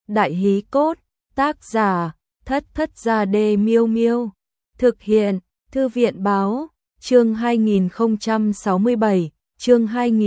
Đại hí cốt, tác giả, Thất Thất Gia Đê Miêu Miêu. Thực hiện, Thư viện báo, chương 2067, chương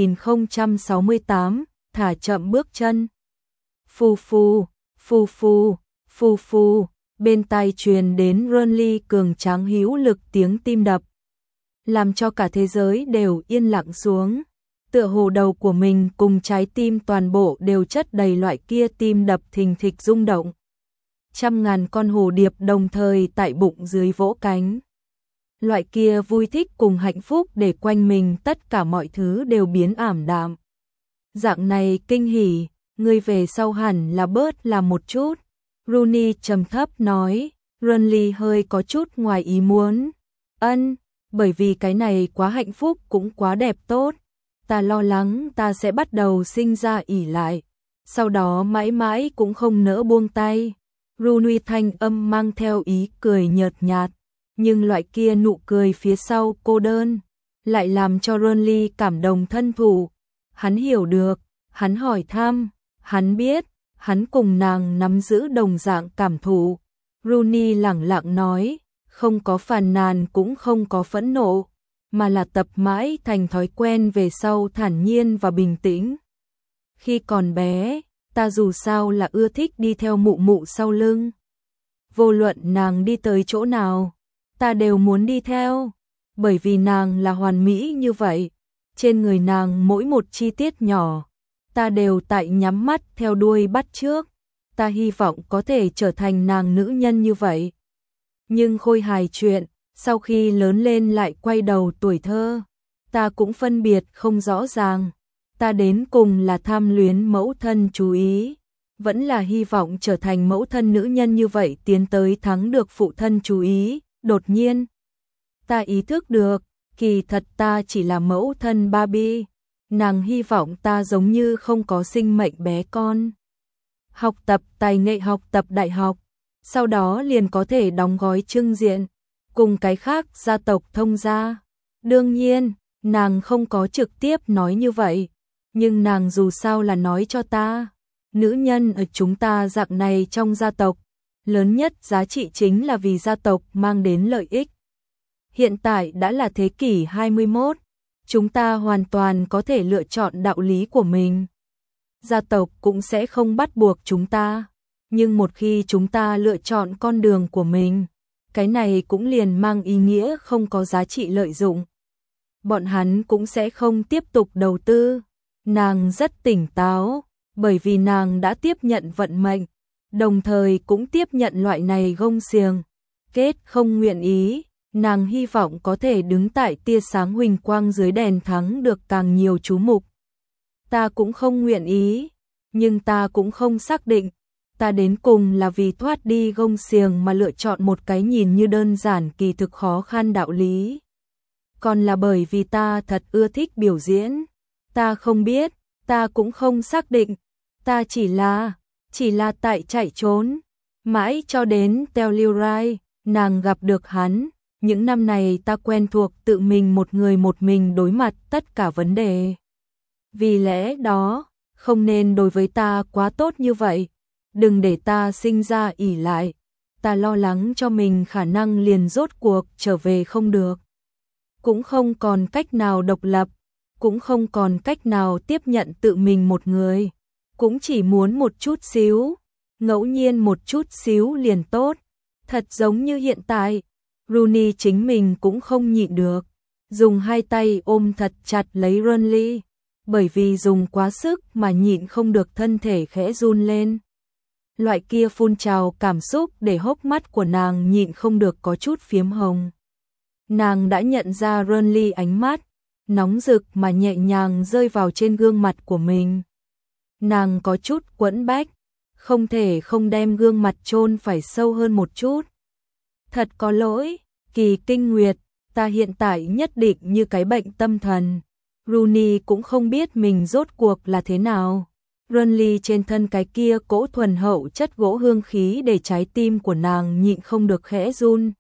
2068, thả chậm bước chân. Phù phù, phù phù, phù phù, bên tai truyền đến Renly cường tráng hữu lực tiếng tim đập, làm cho cả thế giới đều yên lặng xuống. Tựa hồ đầu của mình cùng trái tim toàn bộ đều chất đầy loại kia tim đập thình thịch rung động. Trăm ngàn con hồ điệp đồng thời tại bụng dưới vỗ cánh. Loại kia vui thích cùng hạnh phúc để quanh mình tất cả mọi thứ đều biến ảm đạm. Dạng này kinh hỉ, ngươi về sau hẳn là bớt là một chút. Rooney trầm thấp nói, Renly hơi có chút ngoài ý muốn. Bởi vì cái này quá hạnh phúc cũng quá đẹp tốt. Ta lo lắng ta sẽ bắt đầu sinh ra ỷ lại, sau đó mãi mãi cũng không nỡ buông tay. Rooney thanh âm mang theo ý cười nhợt nhạt, nhưng loại kia nụ cười phía sau cô đơn lại làm cho Renly cảm động thân thụ. Hắn hiểu được, hắn hỏi thăm, hắn biết, hắn cùng nàng nắm giữ đồng dạng cảm thụ. Rooney lẳng lặng nói, không có phàn nàn cũng không có phẫn nộ, mà là tập mãi thành thói quen về sau thản nhiên và bình tĩnh. Khi còn bé, ta dù sao là ưa thích đi theo mụ mụ sau lưng. Vô luận nàng đi tới chỗ nào, ta đều muốn đi theo, bởi vì nàng là hoàn mỹ như vậy. Trên người nàng mỗi một chi tiết nhỏ, ta đều tại nhắm mắt theo đuôi bắt chước. Ta hy vọng có thể trở thành nàng nữ nhân như vậy. Nhưng khôi hài chuyện, sau khi lớn lên lại quay đầu tuổi thơ, ta cũng phân biệt không rõ ràng. Ta đến cùng là tham luyến mẫu thân chú ý, vẫn là hy vọng trở thành mẫu thân nữ nhân như vậy tiến tới thắng được phụ thân chú ý. Đột nhiên, ta ý thức được, kỳ thật ta chỉ là mẫu thân Barbie. Nàng hy vọng ta giống như không có sinh mệnh bé con. Học tập tài nghệ, học tập đại học, sau đó liền có thể đóng gói trưng diện, cùng cái khác gia tộc thông gia. Đương nhiên, nàng không có trực tiếp nói như vậy, nhưng nàng dù sao là nói cho ta. Nữ nhân ở chúng ta dạng này trong gia tộc, lớn nhất giá trị chính là vì gia tộc mang đến lợi ích. Hiện tại đã là thế kỷ 21, chúng ta hoàn toàn có thể lựa chọn đạo lý của mình. Gia tộc cũng sẽ không bắt buộc chúng ta, nhưng một khi chúng ta lựa chọn con đường của mình, cái này cũng liền mang ý nghĩa không có giá trị lợi dụng. Bọn hắn cũng sẽ không tiếp tục đầu tư. Nàng rất tỉnh táo, bởi vì nàng đã tiếp nhận vận mệnh, đồng thời cũng tiếp nhận loại này gông xiềng. Kết không nguyện ý, nàng hy vọng có thể đứng tại tia sáng huỳnh quang dưới đèn thắng được càng nhiều chú mục. Ta cũng không nguyện ý, nhưng ta cũng không xác định. Ta đến cùng là vì thoát đi gông xiềng mà lựa chọn một cái nhìn như đơn giản kỳ thực khó khăn đạo lý. Còn là bởi vì ta thật ưa thích biểu diễn. Ta không biết, ta cũng không xác định. Ta chỉ là tại chạy trốn. Mãi cho đến Telluride, nàng gặp được hắn. Những năm này ta quen thuộc tự mình một mình đối mặt tất cả vấn đề. Vì lẽ đó, không nên đối với ta quá tốt như vậy. Đừng để ta sinh ra ỷ lại. Ta lo lắng cho mình khả năng liền rốt cuộc trở về không được. Cũng không còn cách nào độc lập, cũng không còn cách nào tiếp nhận tự mình một người. Cũng chỉ muốn một chút xíu, ngẫu nhiên một chút xíu liền tốt. Thật giống như hiện tại, Rooney chính mình cũng không nhịn được, dùng hai tay ôm thật chặt lấy Renly, bởi vì dùng quá sức mà nhịn không được thân thể khẽ run lên. Loại kia phun trào cảm xúc để hốc mắt của nàng nhịn không được có chút phiếm hồng. Nàng đã nhận ra Renly ánh mắt nóng rực mà nhẹ nhàng rơi vào trên gương mặt của mình. Nàng có chút quẫn bách, không thể không đem gương mặt chôn phải sâu hơn một chút. Thật có lỗi, Kỳ Kinh Nguyệt, ta hiện tại nhất định như cái bệnh tâm thần. Rooney cũng không biết mình rốt cuộc là thế nào. Renly trên thân cái kia cỗ thuần hậu chất gỗ hương khí để trái tim của nàng nhịn không được khẽ run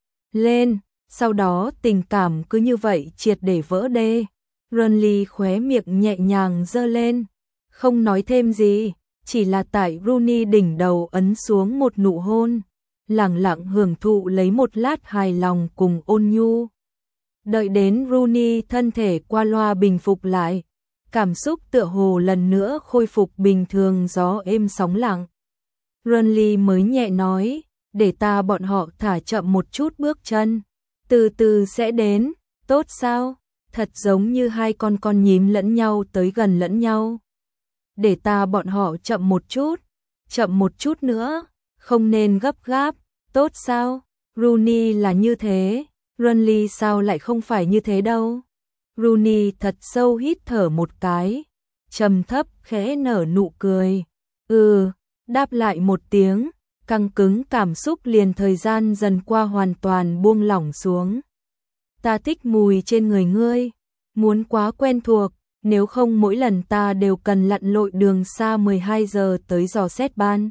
lên. Sau đó tình cảm cứ như vậy triệt để vỡ đê. Renly khóe miệng nhẹ nhàng giơ lên, không nói thêm gì, chỉ là tại Rooney đỉnh đầu ấn xuống một nụ hôn, lẳng lặng hưởng thụ lấy một lát hài lòng cùng ôn nhu. Đợi đến Rooney thân thể qua loa bình phục lại, cảm xúc tựa hồ lần nữa khôi phục bình thường, gió êm sóng lặng. Renly mới nhẹ nói, để ta bọn họ thả chậm một chút bước chân, từ từ sẽ đến, tốt sao? Thật giống như hai con nhím lẫn nhau tới gần lẫn nhau. Để ta bọn họ chậm một chút nữa, không nên gấp gáp, tốt sao? Rooney là như thế, Renly sao lại không phải như thế đâu? Rooney thật sâu hít thở một cái, trầm thấp khẽ nở nụ cười. Đáp lại một tiếng, căng cứng cảm xúc liền thời gian dần qua hoàn toàn buông lỏng xuống. Ta thích mùi trên người ngươi, muốn quá quen thuộc, nếu không mỗi lần ta đều cần lặn lội đường xa 12 giờ tới dò xét ban.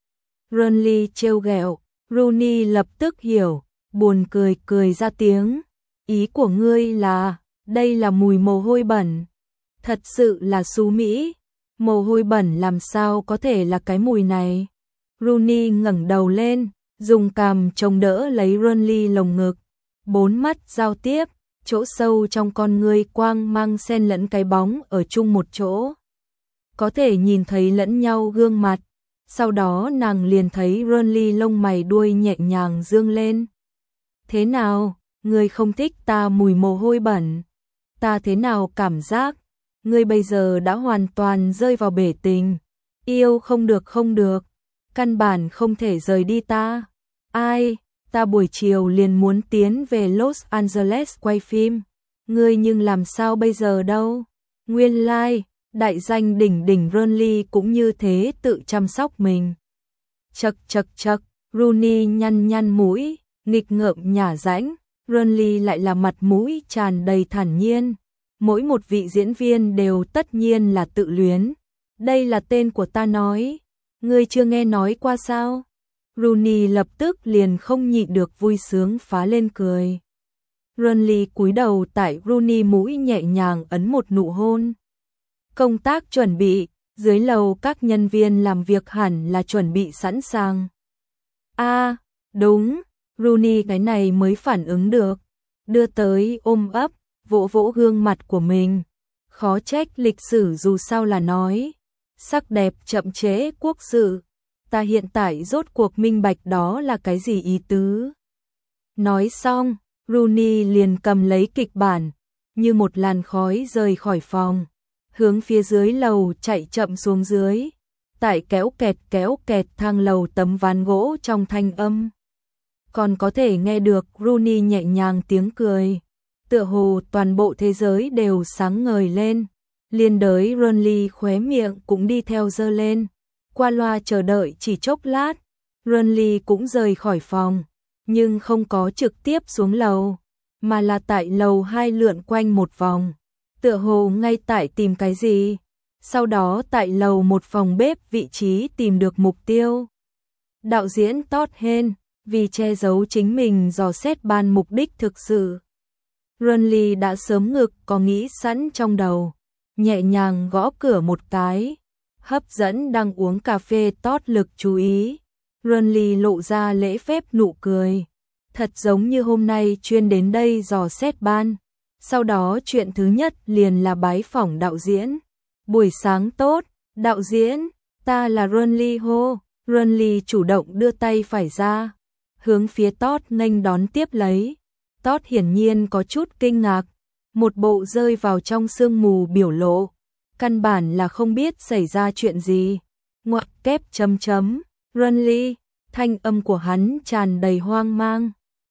Renly trêu ghẹo, Rooney lập tức hiểu, buồn cười cười ra tiếng. Ý của ngươi là, đây là mùi mồ hôi bẩn. Thật sự là xú mỹ, mồ hôi bẩn làm sao có thể là cái mùi này. Rooney ngẩng đầu lên, dùng cằm chống đỡ lấy Renly lồng ngực, bốn mắt giao tiếp, chỗ sâu trong con ngươi quang mang xen lẫn cái bóng ở chung một chỗ. Có thể nhìn thấy lẫn nhau gương mặt, sau đó nàng liền thấy Renly lông mày đuôi nhẹ nhàng dương lên. Thế nào, ngươi không thích ta mùi mồ hôi bẩn? Ta thế nào cảm giác? Ngươi bây giờ đã hoàn toàn rơi vào bể tình. Yêu không được, căn bản không thể rời đi ta. Ai, ta buổi chiều liền muốn tiến về Los Angeles quay phim. Ngươi nhưng làm sao bây giờ đâu? Nguyên lai, đại danh đỉnh đỉnh Renly cũng như thế tự chăm sóc mình. Chậc, Rooney nhăn mũi, nghịch ngợm nhả rãnh, Renly lại là mặt mũi tràn đầy thản nhiên. Mỗi một vị diễn viên đều tất nhiên là tự luyến. Đây là tên của ta nói, ngươi chưa nghe nói qua sao? Rooney lập tức liền không nhịn được vui sướng phá lên cười. Renly cúi đầu tại Rooney mũi nhẹ nhàng ấn một nụ hôn. Công tác chuẩn bị, dưới lầu các nhân viên làm việc hẳn là chuẩn bị sẵn sàng. Đúng, Rooney cái này mới phản ứng được, đưa tới ôm ấp, vỗ vỗ gương mặt của mình. Khó trách lịch sử dù sao là nói, sắc đẹp chậm trễ quốc sự. Ta hiện tại rốt cuộc minh bạch đó là cái gì ý tứ. Nói xong, Rooney liền cầm lấy kịch bản, như một làn khói rời khỏi phòng, hướng phía dưới lầu chạy chậm xuống dưới. Tại kéo kẹt thang lầu tấm ván gỗ trong thanh âm, còn có thể nghe được Rooney nhẹ nhàng tiếng cười, tựa hồ toàn bộ thế giới đều sáng ngời lên. Liên đới Renly khóe miệng cũng đi theo giơ lên. Qua loa chờ đợi chỉ chốc lát, Renly cũng rời khỏi phòng, nhưng không có trực tiếp xuống lầu, mà là tại lầu 2 lượn quanh một vòng, tựa hồ ngay tại tìm cái gì. Sau đó tại lầu 1 phòng bếp vị trí tìm được mục tiêu. Đạo diễn Todd Haynes, vì che giấu chính mình dò xét ban mục đích thực sự, Renly đã sớm ngực có nghĩ sẵn trong đầu, nhẹ nhàng gõ cửa một cái, hấp dẫn đang uống cà phê Todd lực chú ý. Renly lộ ra lễ phép nụ cười, thật giống như hôm nay chuyên đến đây dò xét ban. Sau đó chuyện thứ nhất liền là bái phỏng đạo diễn. Buổi sáng tốt, đạo diễn, ta là Renly hô. Renly chủ động đưa tay phải ra, hướng phía Todd nghênh đón tiếp lấy. Todd hiển nhiên có chút kinh ngạc, một bộ rơi vào trong sương mù biểu lộ, căn bản là không biết xảy ra chuyện gì. Ngoặc kép chấm chấm, Renly, thanh âm của hắn tràn đầy hoang mang.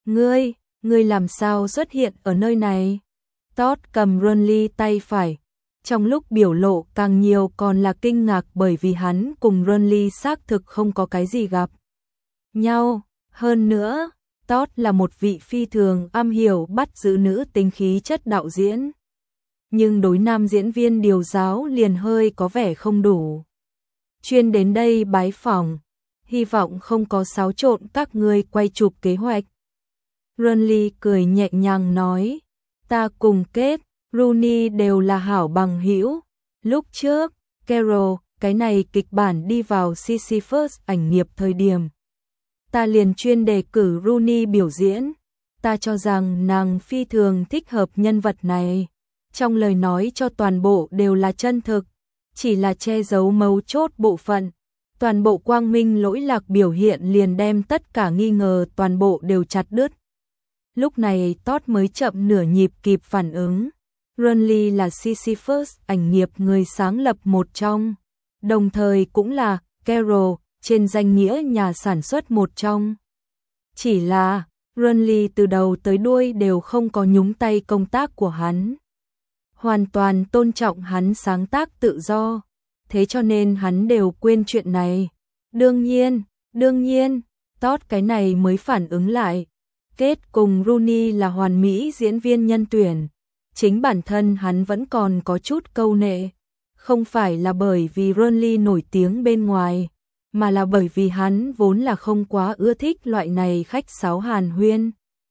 Ngươi làm sao xuất hiện ở nơi này? Todd cầm Renly tay phải, trong lúc biểu lộ càng nhiều còn là kinh ngạc bởi vì hắn cùng Renly xác thực không có cái gì gặp nhau. Hơn nữa, Todd là một vị phi thường am hiểu bắt giữ nữ tính khí chất đạo diễn. Nhưng đối nam diễn viên điều giáo liền hơi có vẻ không đủ. Chuyên đến đây bái phỏng, hy vọng không có xáo trộn các ngươi quay chụp kế hoạch. Renly cười nhẹ nhàng nói, ta cùng Kate, Rooney đều là hảo bằng hữu. Lúc trước, Carol, cái này kịch bản đi vào Sisyphus ảnh nghiệp thời điểm. Ta liền chuyên đề cử Rooney biểu diễn. Ta cho rằng nàng phi thường thích hợp nhân vật này. Trong lời nói cho toàn bộ đều là chân thực, chỉ là che giấu mấu chốt bộ phận. Toàn bộ quang minh lỗi lạc biểu hiện liền đem tất cả nghi ngờ toàn bộ đều chặt đứt. Lúc này Todd mới chậm nửa nhịp kịp phản ứng. Runley là Sisyphus ảnh nghiệp người sáng lập một trong, đồng thời cũng là Carol trên danh nghĩa nhà sản xuất một trong. Chỉ là Runley từ đầu tới đuôi đều không có nhúng tay công tác của hắn. Hoàn toàn tôn trọng hắn sáng tác tự do, thế cho nên hắn đều quên chuyện này. Đương nhiên, Todd cái này mới phản ứng lại. Kết cùng Rooney là hoàn mỹ diễn viên nhân tuyển. Chính bản thân hắn vẫn còn có chút câu nệ. Không phải là bởi vì Runley nổi tiếng bên ngoài, mà là bởi vì hắn vốn là không quá ưa thích loại này khách sáo hàn huyên.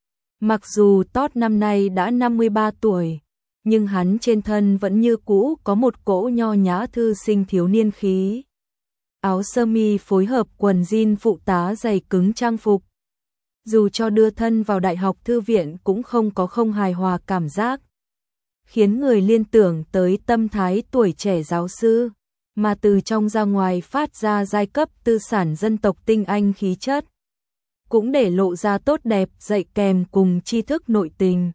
Mặc dù Todd năm nay đã 53 tuổi, nhưng hắn trên thân vẫn như cũ có một cỗ nho nhã thư sinh thiếu niên khí. Áo sơ mi phối hợp quần jean phụ tá dày cứng trang phục. Dù cho đưa thân vào đại học thư viện cũng không có không hài hòa cảm giác, khiến người liên tưởng tới tâm thái tuổi trẻ giáo sư, mà từ trong ra ngoài phát ra giai cấp tư sản dân tộc tinh anh khí chất, cũng để lộ ra tốt đẹp dạy kèm cùng tri thức nội tình.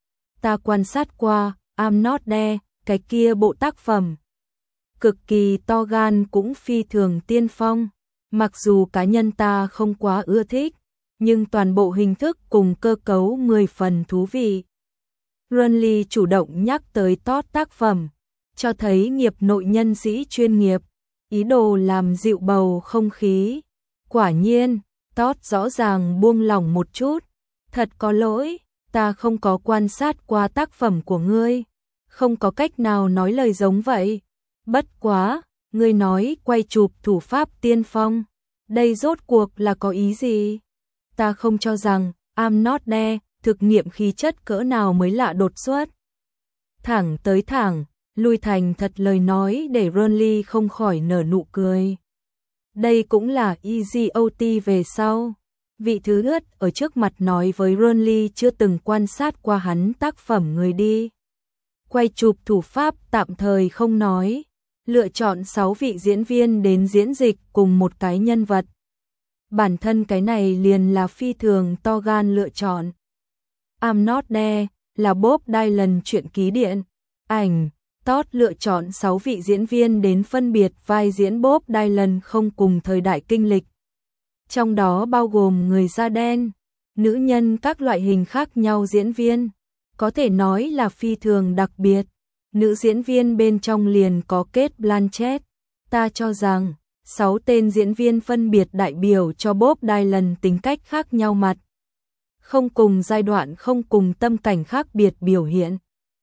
Ta quan sát qua I'm Not There, cái kia bộ tác phẩm, cực kỳ to gan cũng phi thường tiên phong, mặc dù cá nhân ta không quá ưa thích, nhưng toàn bộ hình thức cùng cơ cấu 10 phần thú vị. Runley chủ động nhắc tới Todd tác phẩm, cho thấy nghiệp nội nhân sĩ chuyên nghiệp, ý đồ làm dịu bầu không khí. Quả nhiên, Todd rõ ràng buông lỏng một chút. Thật có lỗi, ta không có quan sát qua tác phẩm của ngươi, không có cách nào nói lời giống vậy. Bất quá, ngươi nói quay chụp thủ pháp tiên phong, đây rốt cuộc là có ý gì? Ta không cho rằng I'm Not There thực nghiệm khí chất cỡ nào mới lạ đột xuất. Thẳng tới thẳng, lui thành thật lời nói để Runley không khỏi nở nụ cười. Đây cũng là Easy OT về sau. Vị thứ ướt ở trước mặt nói với Runley chưa từng quan sát qua hắn tác phẩm người đi. Quay chụp thủ pháp tạm thời không nói, lựa chọn 6 vị diễn viên đến diễn dịch cùng một cái nhân vật. Bản thân cái này liền là phi thường to gan lựa chọn. I'm Not There là Bob Dylan truyện ký điện ảnh. Todd lựa chọn 6 vị diễn viên đến phân biệt vai diễn Bob Dylan không cùng thời đại kinh lịch. Trong đó bao gồm người da đen, nữ nhân các loại hình khác nhau diễn viên. Có thể nói là phi thường đặc biệt. Nữ diễn viên bên trong liền có Cate Blanchett. Ta cho rằng 6 tên diễn viên phân biệt đại biểu cho Bob Dylan tính cách khác nhau mặt. Không cùng giai đoạn, không cùng tâm cảnh khác biệt biểu hiện.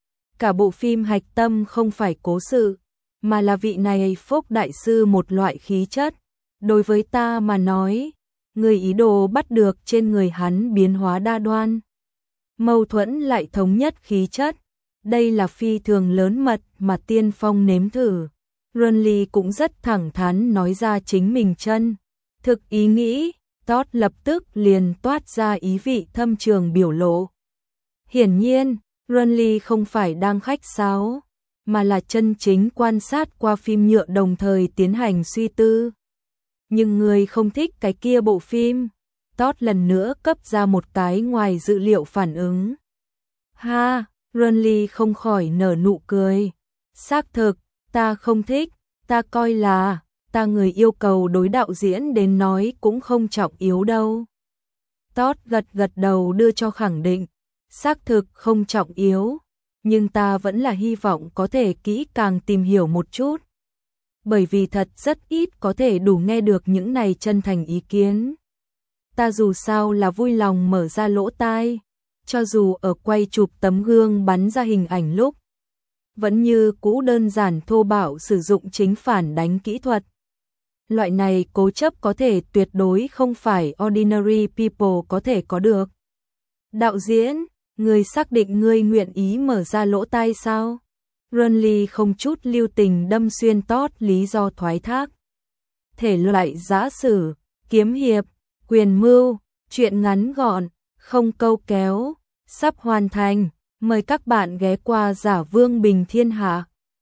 Cả bộ phim hạch tâm không phải cố sự, mà là vị này Phúc đại sư một loại khí chất. Đối với ta mà nói, người ý đồ bắt được trên người hắn biến hóa đa đoan. Mâu thuẫn lại thống nhất khí chất. Đây là phi thường lớn mật mà tiên phong nếm thử. Runley cũng rất thẳng thắn nói ra chính mình chân thực ý nghĩ. Todd lập tức liền toát ra ý vị thâm trường biểu lộ. Hiển nhiên, Runley không phải đang khách sáo, mà là chân chính quan sát qua phim nhựa đồng thời tiến hành suy tư. Nhưng người không thích cái kia bộ phim. Todd lần nữa cấp ra một cái ngoài dự liệu phản ứng. Ha, Runley không khỏi nở nụ cười. Xác thực, ta không thích, ta coi là, ta người yêu cầu đối đạo diễn đến nói cũng không trọng yếu đâu. Todd gật đầu đưa cho khẳng định. Xác thực không trọng yếu, nhưng ta vẫn là hy vọng có thể kỹ càng tìm hiểu một chút. Bởi vì thật rất ít có thể đủ nghe được những này chân thành ý kiến. Ta dù sao là vui lòng mở ra lỗ tai, cho dù ở quay chụp tấm gương bắn ra hình ảnh lúc, vẫn như cũ đơn giản thô bạo sử dụng chính phản đánh kỹ thuật. Loại này cố chấp có thể tuyệt đối không phải ordinary people có thể có được. Đạo diễn, ngươi xác định ngươi nguyện ý mở ra lỗ tai sao? Burnley không chút lưu tình đâm xuyên tót lý do thoái thác. Thể loại giã sử, kiếm hiệp, quyền mưu, truyện ngắn gọn, không câu kéo, sắp hoàn thành. Mời các bạn ghé qua Giả Vương Bình Thiên Hạ.